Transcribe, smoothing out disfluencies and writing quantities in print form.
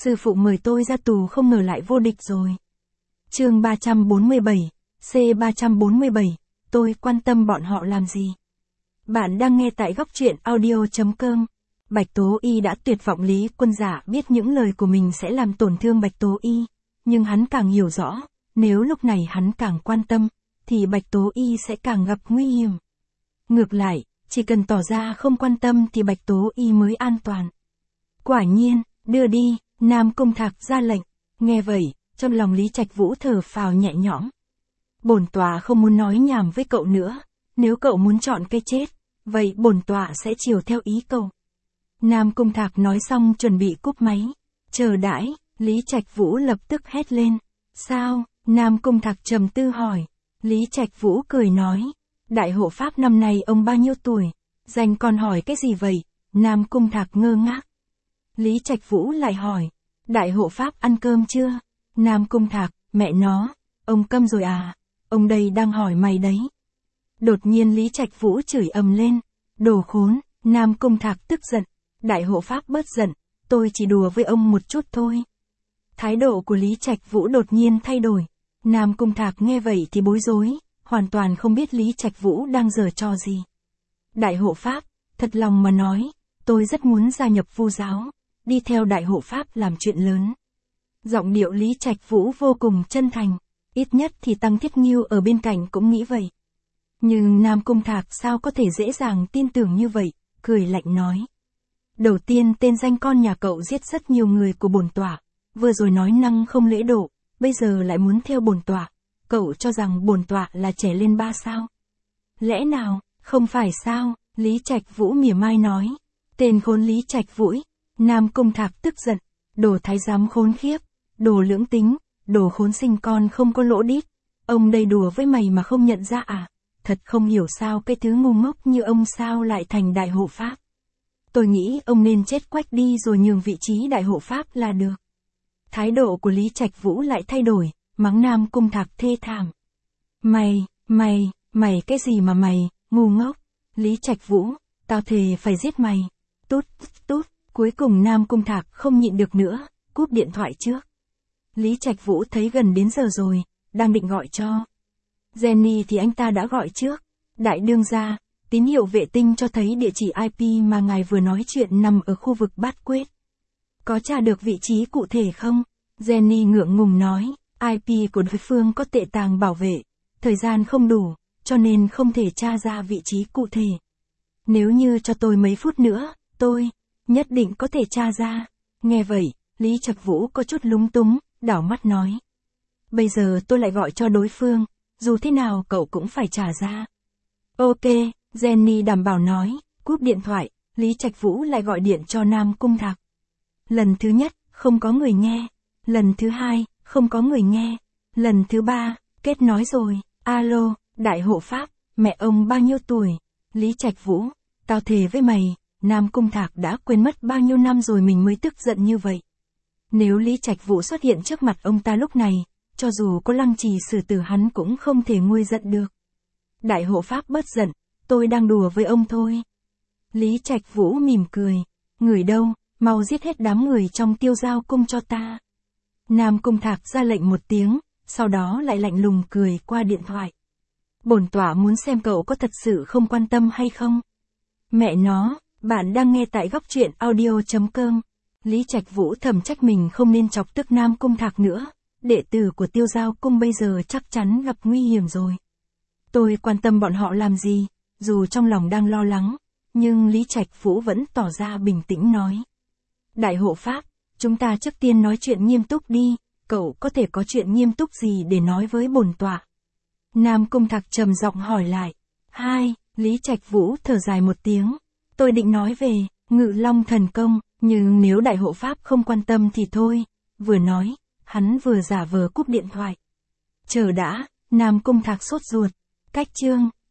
Sư phụ mời tôi ra tù không ngờ lại vô địch rồi. Chương 347, C347, tôi quan tâm bọn họ làm gì? Bạn đang nghe tại góc truyện audio.com. Bạch Tố Y đã tuyệt vọng. Lý Quân Giả biết những lời của mình sẽ làm tổn thương Bạch Tố Y, nhưng hắn càng hiểu rõ, nếu lúc này hắn càng quan tâm, thì Bạch Tố Y sẽ càng gặp nguy hiểm. Ngược lại, chỉ cần tỏ ra không quan tâm thì Bạch Tố Y mới an toàn. Quả nhiên, đưa đi, Nam Cung Thạc ra lệnh. Nghe vậy, trong lòng Lý Trạch Vũ thở phào nhẹ nhõm. Bổn tọa không muốn nói nhảm với cậu nữa, nếu cậu muốn chọn cái chết, vậy bổn tọa sẽ chiều theo ý cậu. Nam Cung Thạc nói xong chuẩn bị cúp máy. Chờ đãi, Lý Trạch Vũ lập tức hét lên. Sao? Nam Cung Thạc trầm tư hỏi. Lý Trạch Vũ cười nói. Đại hộ pháp năm nay ông bao nhiêu tuổi? Dành còn hỏi cái gì vậy? Nam Cung Thạc ngơ ngác. Lý Trạch Vũ lại hỏi. Đại hộ pháp ăn cơm chưa? Nam Cung Thạc, mẹ nó, ông câm rồi à? Ông đây đang hỏi mày đấy. Đột nhiên Lý Trạch Vũ chửi ầm lên. Đồ khốn. Nam Cung Thạc tức giận. Đại hộ pháp bớt giận, tôi chỉ đùa với ông một chút thôi. Thái độ của Lý Trạch Vũ đột nhiên thay đổi. Nam Cung Thạc nghe vậy thì bối rối, hoàn toàn không biết Lý Trạch Vũ đang giở trò gì. Đại hộ pháp, thật lòng mà nói, tôi rất muốn gia nhập Vu giáo, đi theo đại hộ pháp làm chuyện lớn. Giọng điệu Lý Trạch Vũ vô cùng chân thành, ít nhất thì Tăng Thiết Nghiêu ở bên cạnh cũng nghĩ vậy. Nhưng Nam Cung Thạc sao có thể dễ dàng tin tưởng như vậy, cười lạnh nói. Đầu tiên tên danh con nhà cậu giết rất nhiều người của bổn tọa, vừa rồi nói năng không lễ độ, bây giờ lại muốn theo bổn tọa, cậu cho rằng bổn tọa là trẻ lên 3 sao? Lẽ nào, không phải sao? Lý Trạch Vũ mỉa mai nói. Tên khốn Lý Trạch Vũ. Nam Cung Thạc tức giận. Đồ thái giám khốn khiếp, đồ lưỡng tính, đồ khốn sinh con không có lỗ đít. Ông đây đùa với mày mà không nhận ra à? Thật không hiểu sao cái thứ ngu ngốc như ông sao lại thành đại hộ pháp. Tôi nghĩ ông nên chết quách đi rồi nhường vị trí đại hộ pháp là được. Thái độ của Lý Trạch Vũ lại thay đổi, mắng Nam Cung Thạc thê thảm. Mày cái gì mà mày, ngu ngốc. Lý Trạch Vũ, tao thề phải giết mày. Tút. Cuối cùng Nam Cung Thạc không nhịn được nữa, cúp điện thoại trước. Lý Trạch Vũ thấy gần đến giờ rồi, đang định gọi cho Jenny thì anh ta đã gọi trước. Đại đương gia, tín hiệu vệ tinh cho thấy địa chỉ IP mà ngài vừa nói chuyện nằm ở khu vực Bát Quyết. Có tra được vị trí cụ thể không? Jenny ngượng ngùng nói, IP của đối phương có tệ tàng bảo vệ, thời gian không đủ, cho nên không thể tra ra vị trí cụ thể. Nếu như cho tôi mấy phút nữa, tôi nhất định có thể tra ra. Nghe vậy, Lý Trạch Vũ có chút lúng túng, đảo mắt nói. Bây giờ tôi lại gọi cho đối phương, dù thế nào cậu cũng phải trả ra. Ok, Jenny đảm bảo nói, cúp điện thoại, Lý Trạch Vũ lại gọi điện cho Nam Cung Thạc. Lần thứ nhất, không có người nghe. Lần thứ hai, không có người nghe. Lần thứ ba, kết nối rồi. Alo, đại hộ pháp, mẹ ông bao nhiêu tuổi? Lý Trạch Vũ, tao thề với mày, Nam Cung Thạc đã quên mất bao nhiêu năm rồi mình mới tức giận như vậy. Nếu Lý Trạch Vũ xuất hiện trước mặt ông ta lúc này, cho dù có lăng trì xử tử hắn cũng không thể nguôi giận được. Đại hộ pháp bớt giận, tôi đang đùa với ông thôi. Lý Trạch Vũ mỉm cười. Người đâu, mau giết hết đám người trong Tiêu Giao cung cho ta. Nam Cung Thạc ra lệnh một tiếng, sau đó lại lạnh lùng cười qua điện thoại. Bổn tọa muốn xem cậu có thật sự không quan tâm hay không. Mẹ nó, bạn đang nghe tại góc truyện audio.com. Lý Trạch Vũ thầm trách mình không nên chọc tức Nam Cung Thạc nữa. Đệ tử của Tiêu Giao cung bây giờ chắc chắn gặp nguy hiểm rồi. Tôi quan tâm bọn họ làm gì, dù trong lòng đang lo lắng, nhưng Lý Trạch Vũ vẫn tỏ ra bình tĩnh nói. Đại hộ pháp, chúng ta trước tiên nói chuyện nghiêm túc đi, cậu có thể có chuyện nghiêm túc gì để nói với bổn tọa? Nam Cung Thạc trầm giọng hỏi lại. Lý Trạch Vũ thở dài một tiếng. Tôi định nói về Ngự Long thần công, nhưng nếu đại hộ pháp không quan tâm thì thôi. Vừa nói, hắn vừa giả vờ cúp điện thoại. Chờ đã, Nam Cung Thạc sốt ruột. Cách chương